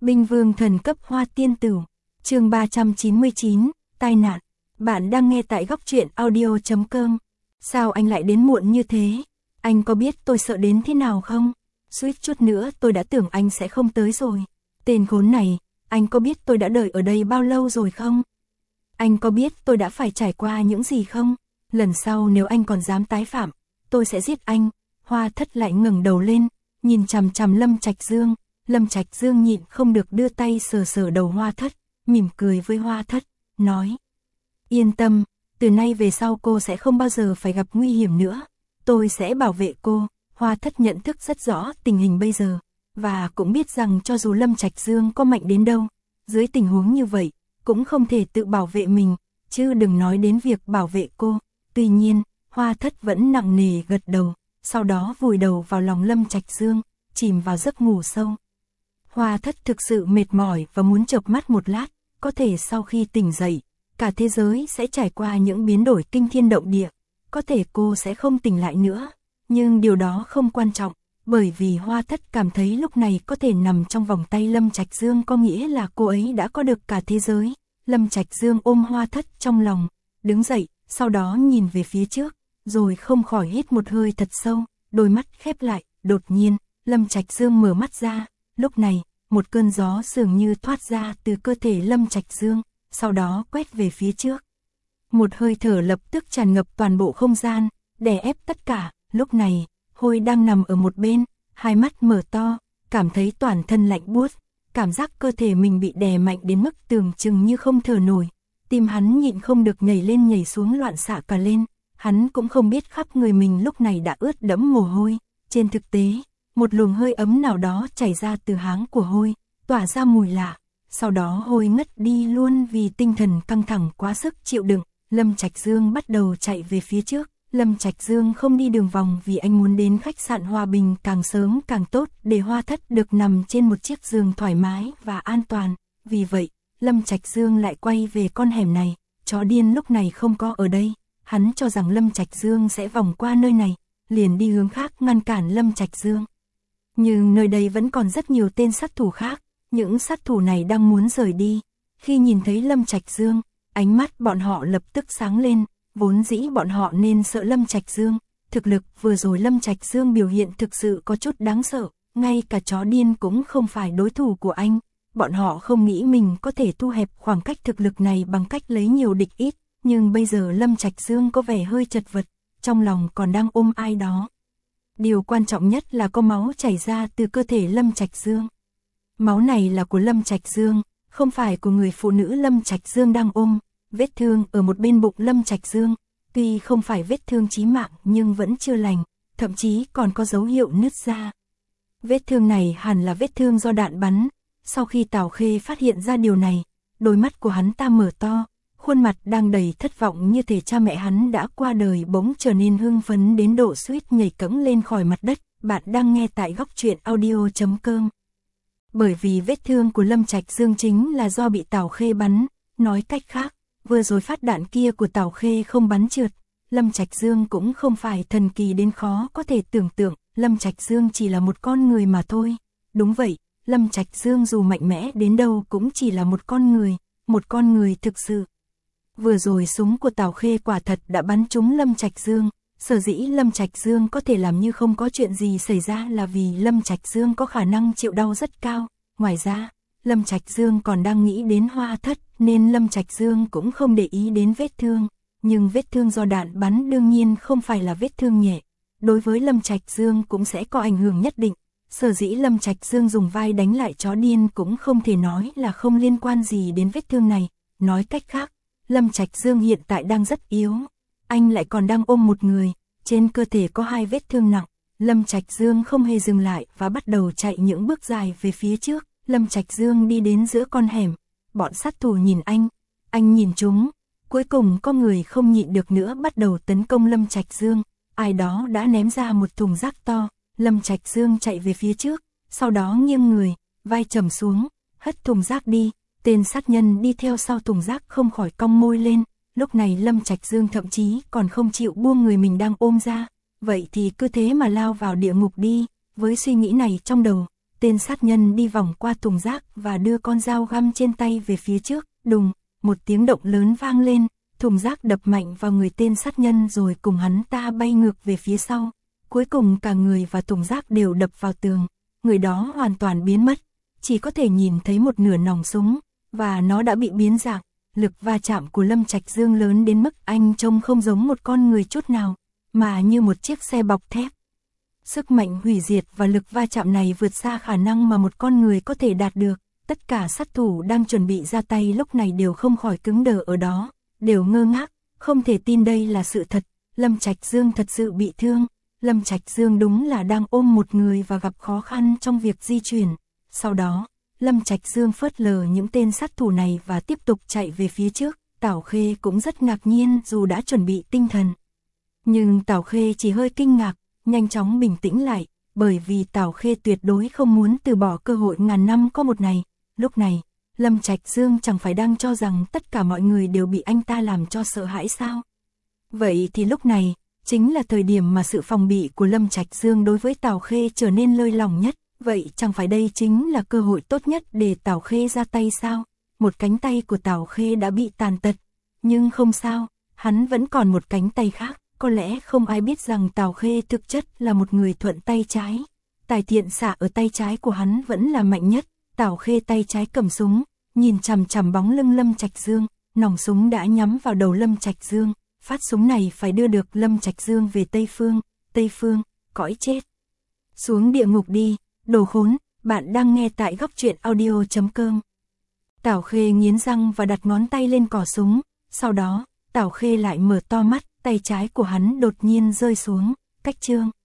Binh vương thần cấp Hoa Tiên Tử, chương 399, tai nạn. Bạn đang nghe tại góc truyện audio.com. Sao anh lại đến muộn như thế? Anh có biết tôi sợ đến thế nào không? Suýt chút nữa tôi đã tưởng anh sẽ không tới rồi. Tên khốn này, anh có biết tôi đã đợi ở đây bao lâu rồi không? Anh có biết tôi đã phải trải qua những gì không? Lần sau nếu anh còn dám tái phạm, tôi sẽ giết anh. Hoa Thất lại ngẩng đầu lên, nhìn chằm chằm Lâm Trạch Dương. Lâm Trạch Dương nhịn không được đưa tay sờ sờ đầu Hoa Thất, mỉm cười với Hoa Thất, nói: Yên tâm, từ nay về sau cô sẽ không bao giờ phải gặp nguy hiểm nữa. Tôi sẽ bảo vệ cô. Hoa Thất nhận thức rất rõ tình hình bây giờ, và cũng biết rằng cho dù Lâm Trạch Dương có mạnh đến đâu, dưới tình huống như vậy, cũng không thể tự bảo vệ mình, chứ đừng nói đến việc bảo vệ cô. Tuy nhiên, Hoa Thất vẫn nặng nề gật đầu, sau đó vùi đầu vào lòng Lâm Trạch Dương, chìm vào giấc ngủ sâu. Hoa Thất thực sự mệt mỏi và muốn chợp mắt một lát, có thể sau khi tỉnh dậy, cả thế giới sẽ trải qua những biến đổi kinh thiên động địa, có thể cô sẽ không tỉnh lại nữa, nhưng điều đó không quan trọng, bởi vì Hoa Thất cảm thấy lúc này có thể nằm trong vòng tay Lâm Trạch Dương có nghĩa là cô ấy đã có được cả thế giới. Lâm Trạch Dương ôm Hoa Thất trong lòng, đứng dậy, sau đó nhìn về phía trước, rồi không khỏi hít một hơi thật sâu, đôi mắt khép lại, đột nhiên, Lâm Trạch Dương mở mắt ra, lúc này, một cơn gió dường như thoát ra từ cơ thể Lâm Trạch Dương, sau đó quét về phía trước. Một hơi thở lập tức tràn ngập toàn bộ không gian, đè ép tất cả. Lúc này, Hôi đang nằm ở một bên, hai mắt mở to, cảm thấy toàn thân lạnh buốt, cảm giác cơ thể mình bị đè mạnh đến mức tưởng chừng như không thở nổi. Tim hắn nhịn không được nhảy lên nhảy xuống loạn xạ cả lên, hắn cũng không biết khắp người mình lúc này đã ướt đẫm mồ hôi. Trên thực tế, một luồng hơi ấm nào đó chảy ra từ háng của Hôi, tỏa ra mùi lạ. Sau đó Hôi ngất đi luôn vì tinh thần căng thẳng quá sức chịu đựng. Lâm Trạch Dương bắt đầu chạy về phía trước. Lâm Trạch Dương không đi đường vòng vì anh muốn đến khách sạn Hòa Bình càng sớm càng tốt để Hoa Thất được nằm trên một chiếc giường thoải mái và an toàn. Vì vậy, Lâm Trạch Dương lại quay về con hẻm này. Chó điên lúc này không có ở đây. Hắn cho rằng Lâm Trạch Dương sẽ vòng qua nơi này, liền đi hướng khác ngăn cản Lâm Trạch Dương. Nhưng nơi đây vẫn còn rất nhiều tên sát thủ khác. Những sát thủ này đang muốn rời đi. Khi nhìn thấy Lâm Trạch Dương, ánh mắt bọn họ lập tức sáng lên. Vốn dĩ bọn họ nên sợ Lâm Trạch Dương. Thực lực vừa rồi Lâm Trạch Dương biểu hiện thực sự có chút đáng sợ. Ngay cả chó điên cũng không phải đối thủ của anh. Bọn họ không nghĩ mình có thể thu hẹp khoảng cách thực lực này bằng cách lấy nhiều địch ít. Nhưng bây giờ Lâm Trạch Dương có vẻ hơi chật vật, trong lòng còn đang ôm ai đó. Điều quan trọng nhất là có máu chảy ra từ cơ thể Lâm Trạch Dương. Máu này là của Lâm Trạch Dương, không phải của người phụ nữ Lâm Trạch Dương đang ôm. Vết thương ở một bên bụng Lâm Trạch Dương, tuy không phải vết thương chí mạng nhưng vẫn chưa lành, thậm chí còn có dấu hiệu nứt ra. Vết thương này hẳn là vết thương do đạn bắn. Sau khi Tào Khê phát hiện ra điều này, đôi mắt của hắn ta mở to, khuôn mặt đang đầy thất vọng như thể cha mẹ hắn đã qua đời bỗng trở nên hưng phấn đến độ suýt nhảy cẫng lên khỏi mặt đất. Bạn đang nghe tại góc truyện audio.com. Bởi vì vết thương của Lâm Trạch Dương chính là do bị Tào Khê bắn, nói cách khác, vừa rồi phát đạn kia của Tào Khê không bắn trượt. Lâm Trạch Dương cũng không phải thần kỳ đến khó có thể tưởng tượng, Lâm Trạch Dương chỉ là một con người mà thôi. Đúng vậy, Lâm Trạch Dương dù mạnh mẽ đến đâu cũng chỉ là một con người thực sự. Vừa rồi súng của Tào Khê quả thật đã bắn trúng Lâm Trạch Dương, sở dĩ Lâm Trạch Dương có thể làm như không có chuyện gì xảy ra là vì Lâm Trạch Dương có khả năng chịu đau rất cao. Ngoài ra, Lâm Trạch Dương còn đang nghĩ đến Hoa Thất nên Lâm Trạch Dương cũng không để ý đến vết thương. Nhưng vết thương do đạn bắn đương nhiên không phải là vết thương nhẹ. Đối với Lâm Trạch Dương cũng sẽ có ảnh hưởng nhất định. Sở dĩ Lâm Trạch Dương dùng vai đánh lại chó điên cũng không thể nói là không liên quan gì đến vết thương này. Nói cách khác, Lâm Trạch Dương hiện tại đang rất yếu. Anh lại còn đang ôm một người, trên cơ thể có 2 vết thương nặng. Lâm Trạch Dương không hề dừng lại và bắt đầu chạy những bước dài về phía trước. Lâm Trạch Dương đi đến giữa con hẻm, bọn sát thủ nhìn anh nhìn chúng, cuối cùng có người không nhịn được nữa bắt đầu tấn công Lâm Trạch Dương. Ai đó đã ném ra một thùng rác to, Lâm Trạch Dương chạy về phía trước, sau đó nghiêng người, vai trầm xuống, hất thùng rác đi. Tên sát nhân đi theo sau thùng rác không khỏi cong môi lên. Lúc này Lâm Trạch Dương thậm chí còn không chịu buông người mình đang ôm ra. Vậy thì cứ thế mà lao vào địa ngục đi. Với suy nghĩ này trong đầu, tên sát nhân đi vòng qua thùng rác và đưa con dao găm trên tay về phía trước, đùng, một tiếng động lớn vang lên, thùng rác đập mạnh vào người tên sát nhân rồi cùng hắn ta bay ngược về phía sau. Cuối cùng cả người và thùng rác đều đập vào tường, người đó hoàn toàn biến mất, chỉ có thể nhìn thấy một nửa nòng súng, và nó đã bị biến dạng. Lực va chạm của Lâm Trạch Dương lớn đến mức anh trông không giống một con người chút nào, mà như một chiếc xe bọc thép. Sức mạnh hủy diệt và lực va chạm này vượt xa khả năng mà một con người có thể đạt được. Tất cả sát thủ đang chuẩn bị ra tay lúc này đều không khỏi cứng đờ ở đó, đều ngơ ngác, không thể tin đây là sự thật. Lâm Trạch Dương thật sự bị thương. Lâm Trạch Dương đúng là đang ôm một người và gặp khó khăn trong việc di chuyển. Sau đó, Lâm Trạch Dương phớt lờ những tên sát thủ này và tiếp tục chạy về phía trước. Tảo Khê cũng rất ngạc nhiên dù đã chuẩn bị tinh thần. Nhưng Tảo Khê chỉ hơi kinh ngạc, nhanh chóng bình tĩnh lại, bởi vì Tảo Khê tuyệt đối không muốn từ bỏ cơ hội ngàn năm có một này. Lúc này, Lâm Trạch Dương chẳng phải đang cho rằng tất cả mọi người đều bị anh ta làm cho sợ hãi sao? Vậy thì lúc này, chính là thời điểm mà sự phòng bị của Lâm Trạch Dương đối với Tảo Khê trở nên lơi lỏng nhất. Vậy chẳng phải đây chính là cơ hội tốt nhất để Tảo Khê ra tay sao? Một cánh tay của Tảo Khê đã bị tàn tật, nhưng không sao, hắn vẫn còn một cánh tay khác. Có lẽ không ai biết rằng Tảo Khê thực chất là một người thuận tay trái. Tài thiện xạ ở tay trái của hắn vẫn là mạnh nhất. Tảo Khê tay trái cầm súng, nhìn chằm chằm bóng lưng Lâm Trạch Dương, nòng súng đã nhắm vào đầu Lâm Trạch Dương. Phát súng này phải đưa được Lâm Trạch Dương về Tây Phương, cõi chết. Xuống địa ngục đi, đồ khốn, bạn đang nghe tại Góc Truyện Audio.com. Tảo Khê nghiến răng và đặt ngón tay lên cò súng, sau đó, Tảo Khê lại mở to mắt, tay trái của hắn đột nhiên rơi xuống, cách chương.